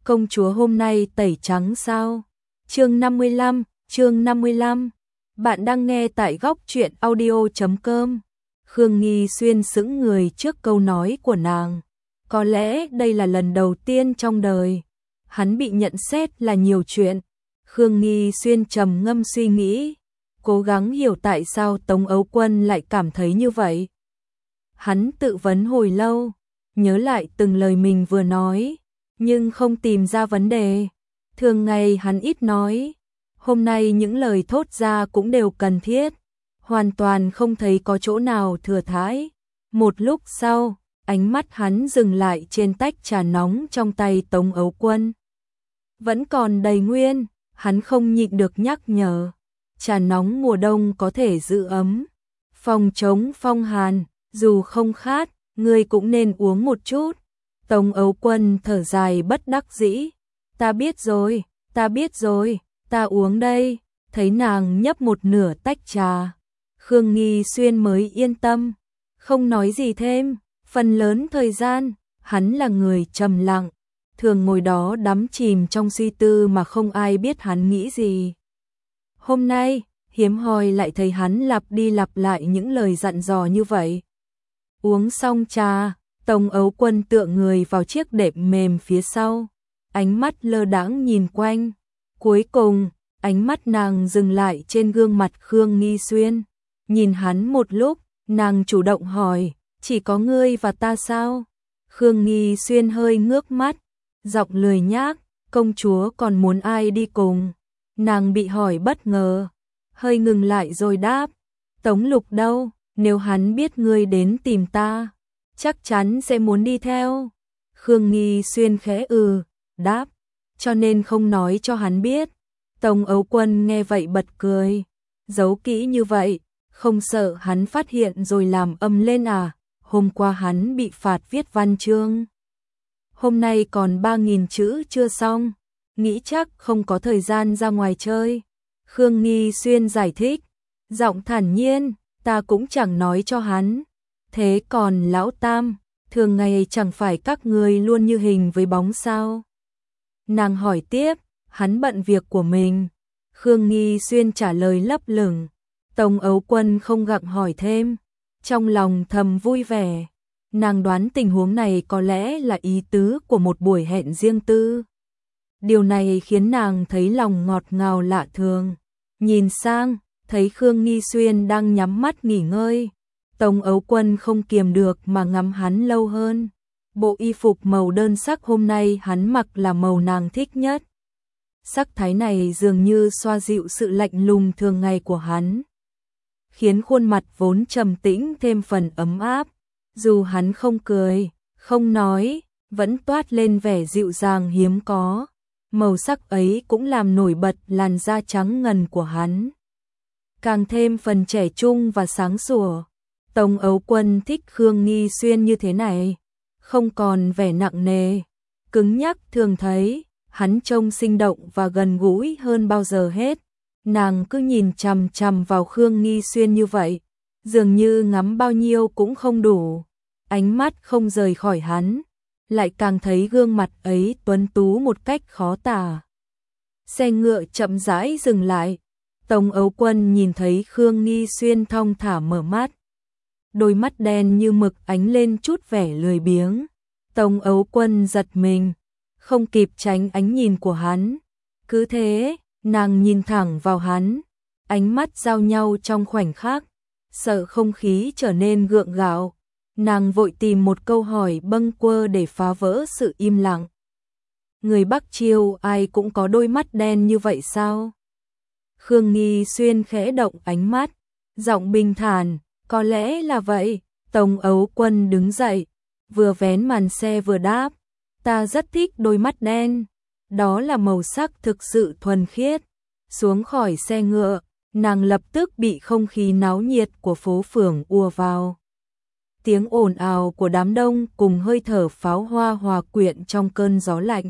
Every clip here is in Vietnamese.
công chúa hôm nay tẩy trắng sao? Chương 55. Bạn đang nghe tại góc truyện audio.com. Khương Nghi Xuyên sững người trước câu nói của nàng. Có lẽ đây là lần đầu tiên trong đời hắn bị nhận xét là nhiều chuyện. Khương Nghi Xuyên trầm ngâm suy nghĩ, cố gắng hiểu tại sao Tống Ấu Quân lại cảm thấy như vậy. Hắn tự vấn hồi lâu, nhớ lại từng lời mình vừa nói, nhưng không tìm ra vấn đề. Thường ngày hắn ít nói, hôm nay những lời thốt ra cũng đều cần thiết, hoàn toàn không thấy có chỗ nào thừa thãi. Một lúc sau, ánh mắt hắn dừng lại trên tách trà nóng trong tay Tống Ấu Quân. Vẫn còn đầy nguyên, hắn không nhịn được nhắc nhở. Trà nóng mùa đông có thể giữ ấm, phòng chống phong hàn, dù không khát, ngươi cũng nên uống một chút. Tống Ấu Quân thở dài bất đắc dĩ. Ta biết rồi, ta uống đây. Thấy nàng nhấp một nửa tách trà, Khương Nghi Xuyên mới yên tâm, không nói gì thêm. Phần lớn thời gian, hắn là người trầm lặng, thường ngồi đó đắm chìm trong suy tư mà không ai biết hắn nghĩ gì. Hôm nay, hiếm hoi lại thấy hắn lặp đi lặp lại những lời dặn dò như vậy. Uống xong trà, Tống Ấu Quân tựa người vào chiếc đệm mềm phía sau, ánh mắt lơ đãng nhìn quanh. Cuối cùng, ánh mắt nàng dừng lại trên gương mặt Khương Nghi Xuyên. Nhìn hắn một lúc, nàng chủ động hỏi, chỉ có ngươi và ta sao? Khương Nghi Xuyên hơi ngước mắt, giọng lười nhác, công chúa còn muốn ai đi cùng? Nàng bị hỏi bất ngờ, hơi ngừng lại rồi đáp, Tống Lục đâu, nếu hắn biết ngươi đến tìm ta, chắc chắn sẽ muốn đi theo. Khương Nghi Xuyên khẽ đáp, cho nên không nói cho hắn biết. Tống Ấu Quân nghe vậy bật cười, giấu kỹ như vậy, không sợ hắn phát hiện rồi làm ầm lên à? Hôm qua hắn bị phạt viết văn chương, hôm nay còn 3.000 chữ chưa xong, nghĩ chắc không có thời gian ra ngoài chơi. Khương Nghi Xuyên giải thích, giọng thản nhiên, ta cũng chẳng nói cho hắn. Thế còn lão Tam, thường ngày chẳng phải các người luôn như hình với bóng sao? Nàng hỏi tiếp, hắn bận việc của mình. Khương Nghi Xuyên trả lời lấp lửng. Tống Ấu Quân không gặng hỏi thêm, trong lòng thầm vui vẻ. Nàng đoán tình huống này có lẽ là ý tứ của một buổi hẹn riêng tư. Điều này khiến nàng thấy lòng ngọt ngào lạ thường. Nhìn sang, thấy Khương Nghi Xuyên đang nhắm mắt nghỉ ngơi. Tống Ấu Quân không kiềm được mà ngắm hắn lâu hơn. Bộ y phục màu đơn sắc hôm nay hắn mặc là màu nàng thích nhất. Sắc thái này dường như xoa dịu sự lạnh lùng thường ngày của hắn, khiến khuôn mặt vốn trầm tĩnh thêm phần ấm áp. Dù hắn không cười, không nói, vẫn toát lên vẻ dịu dàng hiếm có. Màu sắc ấy cũng làm nổi bật làn da trắng ngần của hắn, càng thêm phần trẻ trung và sáng sủa. Tống Ấu Quân thích Khương Nghi Xuyên như thế này, không còn vẻ nặng nề, cứng nhắc thường thấy, hắn trông sinh động và gần gũi hơn bao giờ hết. Nàng cứ nhìn chằm chằm vào Khương Nghi Xuyên như vậy, dường như ngắm bao nhiêu cũng không đủ, ánh mắt không rời khỏi hắn, lại càng thấy gương mặt ấy tuấn tú một cách khó tả. Xe ngựa chậm rãi dừng lại, Tống Ấu Quân nhìn thấy Khương Nghi Xuyên thong thả mở mắt, đôi mắt đen như mực ánh lên chút vẻ lười biếng. Tống Ấu Quân giật mình, không kịp tránh ánh nhìn của hắn. Cứ thế, nàng nhìn thẳng vào hắn, ánh mắt giao nhau trong khoảnh khắc, sợ không khí trở nên gượng gạo. Nàng vội tìm một câu hỏi bâng quơ để phá vỡ sự im lặng. Người Bắc Chiêu ai cũng có đôi mắt đen như vậy sao? Khương Nghi Xuyên khẽ động ánh mắt, giọng bình thản, có lẽ là vậy. Tống Ấu Quân đứng dậy, vừa vén màn xe vừa đáp, ta rất thích đôi mắt đen, đó là màu sắc thực sự thuần khiết. Xuống khỏi xe ngựa, nàng lập tức bị không khí náo nhiệt của phố phường ùa vào. Tiếng ồn ào của đám đông cùng hơi thở pháo hoa hòa quyện trong cơn gió lạnh,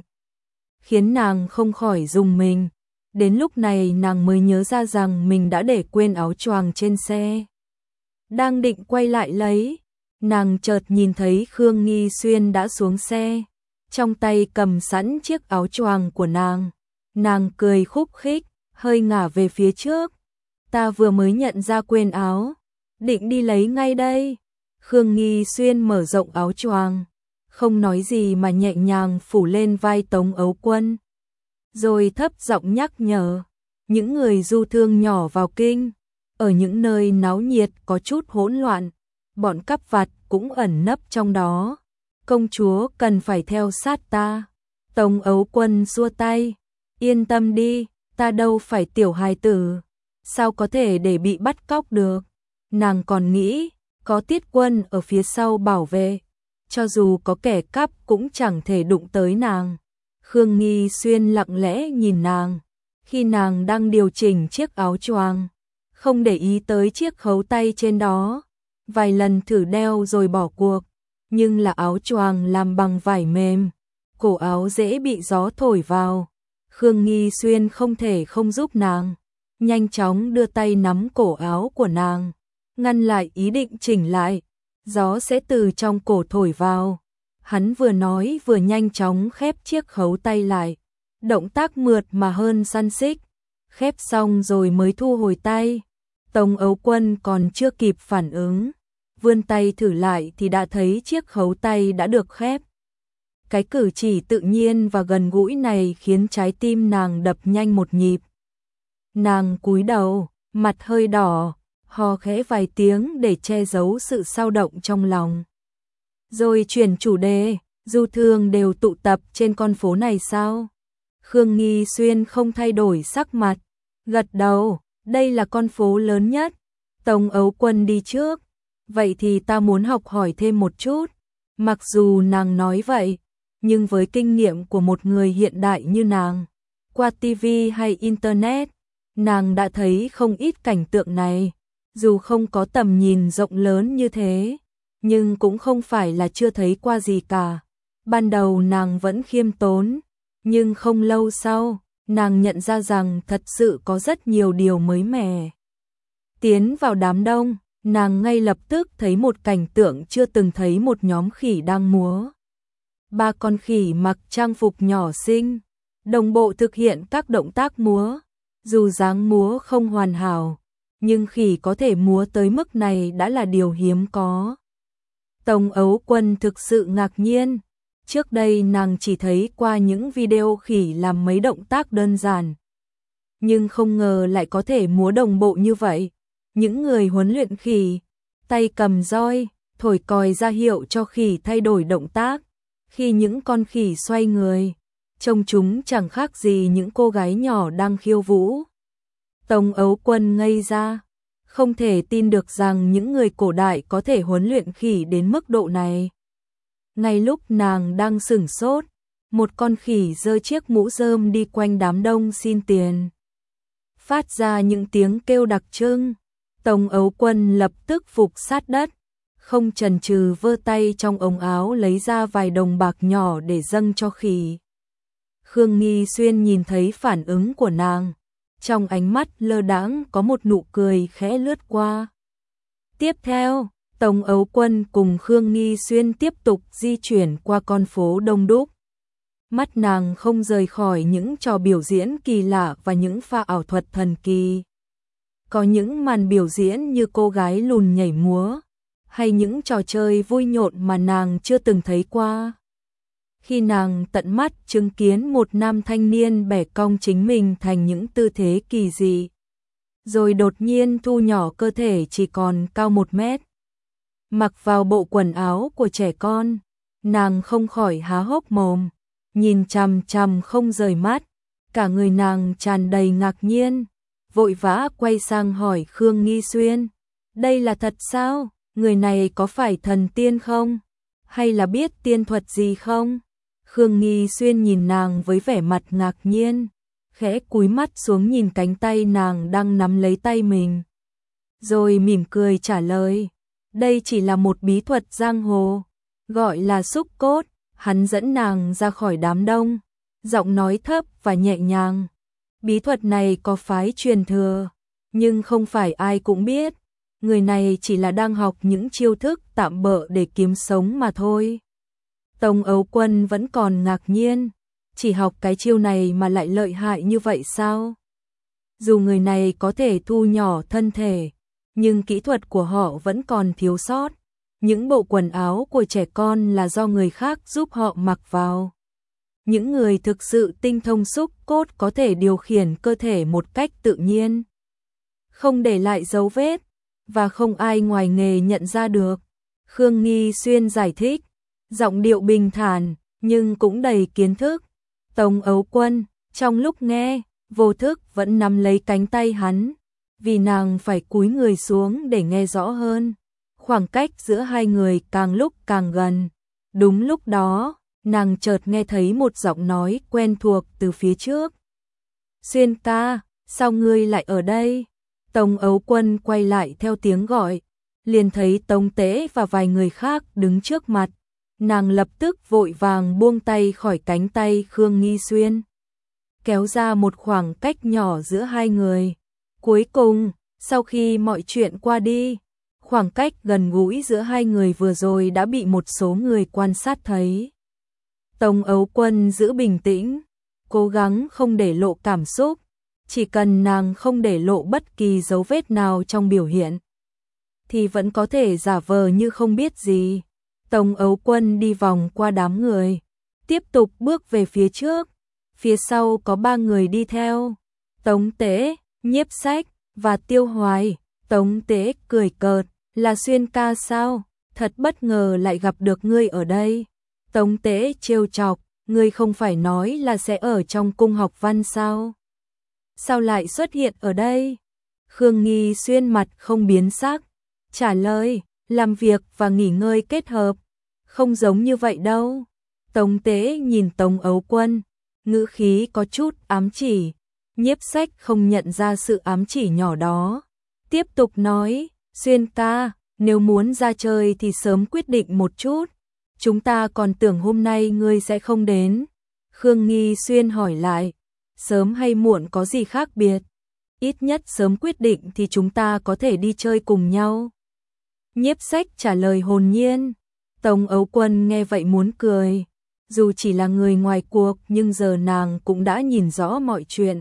khiến nàng không khỏi rùng mình. Đến lúc này nàng mới nhớ ra rằng mình đã để quên áo choàng trên xe. Đang định quay lại lấy, nàng chợt nhìn thấy Khương Nghi Xuyên đã xuống xe. trong tay cầm sẵn chiếc áo choàng của nàng. Nàng cười khúc khích, hơi ngả về phía trước. Ta vừa mới nhận ra quên áo, định đi lấy ngay đây. Khương Nghi Xuyên mở rộng áo choàng, không nói gì mà nhẹ nhàng phủ lên vai Tống Ấu Quân. Rồi thấp giọng nhắc nhở, những người du thương nhỏ vào kinh, ở những nơi náo nhiệt có chút hỗn loạn, bọn cắp vặt cũng ẩn nấp trong đó. Công chúa cần phải theo sát ta. Tống Ấu Quân xua tay, yên tâm đi, ta đâu phải tiểu hài tử, sao có thể để bị bắt cóc được. Nàng còn nghĩ, có Tiết Quân ở phía sau bảo vệ, cho dù có kẻ cắp cũng chẳng thể đụng tới nàng. Khương Nghi Xuyên lặng lẽ nhìn nàng, khi nàng đang điều chỉnh chiếc áo choàng, không để ý tới chiếc khấu tay trên đó. Vài lần thử đeo rồi bỏ cuộc, nhưng là áo choàng làm bằng vải mềm, cổ áo dễ bị gió thổi vào. Khương Nghi Xuyên không thể không giúp nàng, nhanh chóng đưa tay nắm cổ áo của nàng, ngăn lại ý định chỉnh lại, gió sẽ từ trong cổ thổi vào. Hắn vừa nói vừa nhanh chóng khép chiếc khấu tay lại, động tác mượt mà hơn săn xích. Khép xong rồi mới thu hồi tay. Tống Ấu Quân còn chưa kịp phản ứng, vươn tay thử lại thì đã thấy chiếc khấu tay đã được khép. Cái cử chỉ tự nhiên và gần gũi này khiến trái tim nàng đập nhanh một nhịp. Nàng cúi đầu, mặt hơi đỏ, ho khẽ vài tiếng để che giấu sự xao động trong lòng. Rồi chuyển chủ đề, du thương đều tụ tập trên con phố này sao? Khương Nghi Xuyên không thay đổi sắc mặt, gật đầu, đây là con phố lớn nhất. Tống Ấu Quân đi trước, vậy thì ta muốn học hỏi thêm một chút. Mặc dù nàng nói vậy, nhưng với kinh nghiệm của một người hiện đại như nàng, qua TV hay Internet, nàng đã thấy không ít cảnh tượng này. Dù không có tầm nhìn rộng lớn như thế, nhưng cũng không phải là chưa thấy qua gì cả. Ban đầu nàng vẫn khiêm tốn, nhưng không lâu sau, nàng nhận ra rằng thật sự có rất nhiều điều mới mẻ. Tiến vào đám đông, nàng ngay lập tức thấy một cảnh tượng chưa từng thấy, một nhóm khỉ đang múa. 3 con khỉ mặc trang phục nhỏ xinh, đồng bộ thực hiện các động tác múa. Dù dáng múa không hoàn hảo, nhưng khỉ có thể múa tới mức này đã là điều hiếm có. Tống Ấu Quân thực sự ngạc nhiên. Trước đây nàng chỉ thấy qua những video khỉ làm mấy động tác đơn giản, nhưng không ngờ lại có thể múa đồng bộ như vậy. Những người huấn luyện khỉ, tay cầm roi, thổi còi ra hiệu cho khỉ thay đổi động tác. Khi những con khỉ xoay người, trông chúng chẳng khác gì những cô gái nhỏ đang khiêu vũ. Tống Ấu Quân ngây ra, không thể tin được rằng những người cổ đại có thể huấn luyện khỉ đến mức độ này. Ngay lúc nàng đang sửng sốt, một con khỉ giơ chiếc mũ rơm đi quanh đám đông xin tiền, phát ra những tiếng kêu đặc trưng. Tống Ấu Quân lập tức phục sát đất, không chần chừ vơ tay trong ống áo lấy ra vài đồng bạc nhỏ để dâng cho khỉ. Khương Nghi Xuyên nhìn thấy phản ứng của nàng, trong ánh mắt lơ đãng có một nụ cười khẽ lướt qua. Tiếp theo, Tống Ấu Quân cùng Khương Nghi Xuyên tiếp tục di chuyển qua con phố đông đúc. Mắt nàng không rời khỏi những trò biểu diễn kỳ lạ và những pha ảo thuật thần kỳ. Có những màn biểu diễn như cô gái lùn nhảy múa, hay những trò chơi vui nhộn mà nàng chưa từng thấy qua. Khi nàng tận mắt chứng kiến một nam thanh niên bẻ cong chính mình thành những tư thế kỳ dị, rồi đột nhiên thu nhỏ cơ thể chỉ còn cao 1 mét, mặc vào bộ quần áo của trẻ con, nàng không khỏi há hốc mồm, nhìn chằm chằm không rời mắt. Cả người nàng tràn đầy ngạc nhiên, vội vã quay sang hỏi Khương Nghi Xuyên, đây là thật sao? Người này có phải thần tiên không? Hay là biết tiên thuật gì không? Khương Nghi Xuyên nhìn nàng với vẻ mặt ngạc nhiên, khẽ cúi mắt xuống nhìn cánh tay nàng đang nắm lấy tay mình, rồi mỉm cười trả lời, đây chỉ là một bí thuật giang hồ, gọi là xúc cốt. Hắn dẫn nàng ra khỏi đám đông, giọng nói thấp và nhẹ nhàng, bí thuật này có phái truyền thừa, nhưng không phải ai cũng biết, người này chỉ là đang học những chiêu thức tạm bợ để kiếm sống mà thôi. Tống Ấu Quân vẫn còn ngạc nhiên, chỉ học cái chiêu này mà lại lợi hại như vậy sao? Dù người này có thể thu nhỏ thân thể, nhưng kỹ thuật của họ vẫn còn thiếu sót. Những bộ quần áo của trẻ con là do người khác giúp họ mặc vào. Những người thực sự tinh thông xúc cốt có thể điều khiển cơ thể một cách tự nhiên, không để lại dấu vết, và không ai ngoài nghề nhận ra được. Khương Nghi Xuyên giải thích, giọng điệu bình thản, nhưng cũng đầy kiến thức. Tống Ấu Quân, trong lúc nghe, vô thức vẫn nắm lấy cánh tay hắn, vì nàng phải cúi người xuống để nghe rõ hơn. Khoảng cách giữa hai người càng lúc càng gần. Đúng lúc đó, nàng chợt nghe thấy một giọng nói quen thuộc từ phía trước. Xuyên ca, sao ngươi lại ở đây? Tống Ấu Quân quay lại theo tiếng gọi, liền thấy Tống Tế và vài người khác đứng trước mặt. Nàng lập tức vội vàng buông tay khỏi cánh tay Khương Nghi Xuyên, kéo ra một khoảng cách nhỏ giữa hai người. Cuối cùng, sau khi mọi chuyện qua đi, khoảng cách gần gũi giữa hai người vừa rồi đã bị một số người quan sát thấy. Tống Ấu Quân giữ bình tĩnh, cố gắng không để lộ cảm xúc, chỉ cần nàng không để lộ bất kỳ dấu vết nào trong biểu hiện, thì vẫn có thể giả vờ như không biết gì. Tống Ấu Quân đi vòng qua đám người, tiếp tục bước về phía trước. Phía sau có 3 người đi theo, Tống Tế, Nhiếp Sách và Tiêu Hoài. Tống Tế cười cợt, là Xuyên ca sao? Thật bất ngờ lại gặp được ngươi ở đây. Tống Tế trêu chọc, ngươi không phải nói là sẽ ở trong cung học văn sao? Sao lại xuất hiện ở đây? Khương Nghi Xuyên mặt không biến sắc, trả lời, làm việc và nghỉ ngơi kết hợp. Không giống như vậy đâu. Tống Tế nhìn Tống Ấu Quân, ngữ khí có chút ám chỉ. Nhiếp Sách không nhận ra sự ám chỉ nhỏ đó, tiếp tục nói, Xuyên ca, nếu muốn ra chơi thì sớm quyết định một chút. Chúng ta còn tưởng hôm nay ngươi sẽ không đến. Khương Nghi Xuyên hỏi lại, sớm hay muộn có gì khác biệt? Ít nhất sớm quyết định thì chúng ta có thể đi chơi cùng nhau. Nhiếp Sách trả lời hồn nhiên. Tống Ấu Quân nghe vậy muốn cười. Dù chỉ là người ngoài cuộc nhưng giờ nàng cũng đã nhìn rõ mọi chuyện.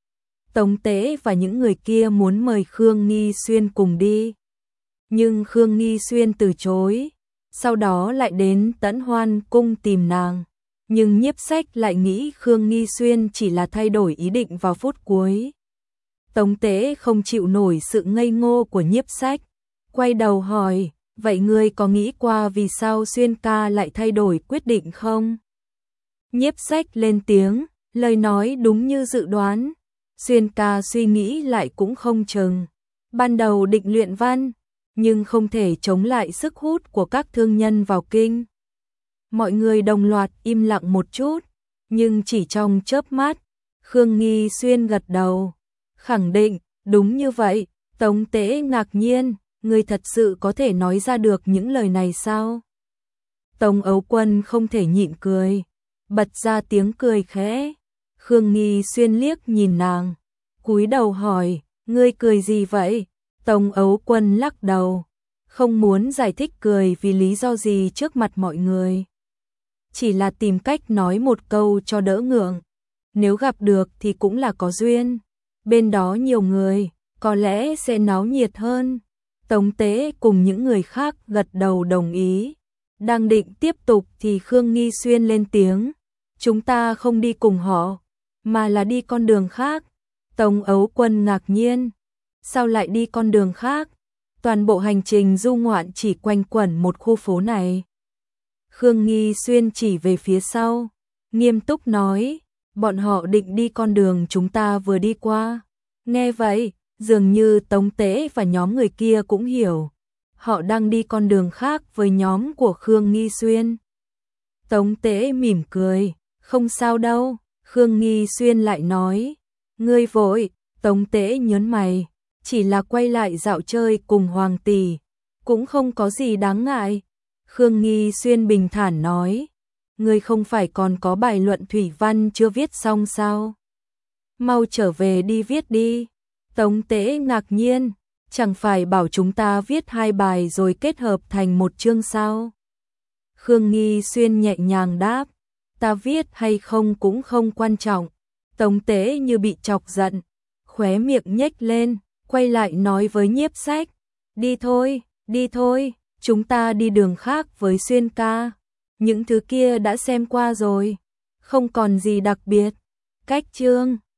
Tống Tế và những người kia muốn mời Khương Nghi Xuyên cùng đi, nhưng Khương Nghi Xuyên từ chối. Sau đó lại đến Tẫn Hoan cung tìm nàng, nhưng Nhiếp Sách lại nghĩ Khương Nghi Xuyên chỉ là thay đổi ý định vào phút cuối. Tống Tế không chịu nổi sự ngây ngô của Nhiếp Sách, quay đầu hỏi, vậy ngươi có nghĩ qua vì sao Xuyên ca lại thay đổi quyết định không? Nhiếp Sách lên tiếng, lời nói đúng như dự đoán. Xuyên ca suy nghĩ lại cũng không chừng. Ban đầu định luyện văn, nhưng không thể chống lại sức hút của các thương nhân vào kinh. Mọi người đồng loạt im lặng một chút, nhưng chỉ trong chớp mắt, Khương Nghi Xuyên gật đầu, khẳng định, đúng như vậy. Tống Tế ngạc nhiên, ngươi thật sự có thể nói ra được những lời này sao? Tống Ấu Quân không thể nhịn cười, bật ra tiếng cười khẽ. Khương Nghi Xuyên liếc nhìn nàng, cúi đầu hỏi, ngươi cười gì vậy? Tống Ấu Quân lắc đầu, không muốn giải thích cười vì lý do gì trước mặt mọi người. Chỉ là tìm cách nói một câu cho đỡ ngượng. Nếu gặp được thì cũng là có duyên. Bên đó nhiều người, có lẽ sẽ náo nhiệt hơn. Tống Tế cùng những người khác gật đầu đồng ý. Đang định tiếp tục thì Khương Nghi Xuyên lên tiếng. Chúng ta không đi cùng họ, mà là đi con đường khác. Tống Ấu Quân ngạc nhiên. Sao lại đi con đường khác? Toàn bộ hành trình du ngoạn chỉ quanh quẩn một khu phố này. Khương Nghi Xuyên chỉ về phía sau, nghiêm túc nói, bọn họ định đi con đường chúng ta vừa đi qua. Nghe vậy, dường như Tống Tế và nhóm người kia cũng hiểu. Họ đang đi con đường khác với nhóm của Khương Nghi Xuyên. Tống Tế mỉm cười, không sao đâu. Khương Nghi Xuyên lại nói, ngươi vội. Tống Tế nhớn mày, chỉ là quay lại dạo chơi cùng Hoàng tỷ, cũng không có gì đáng ngại. Khương Nghi Xuyên bình thản nói, ngươi không phải còn có bài luận thủy văn chưa viết xong sao? Mau trở về đi viết đi. Tống Tế ngạc nhiên, chẳng phải bảo chúng ta viết 2 bài rồi kết hợp thành một chương sao? Khương Nghi Xuyên nhẹ nhàng đáp, ta viết hay không cũng không quan trọng. Tống Tế như bị chọc giận, khóe miệng nhếch lên, quay lại nói với Nhiếp Sách, đi thôi, chúng ta đi đường khác với Xuyên ca. Những thứ kia đã xem qua rồi, không còn gì đặc biệt. Cách chương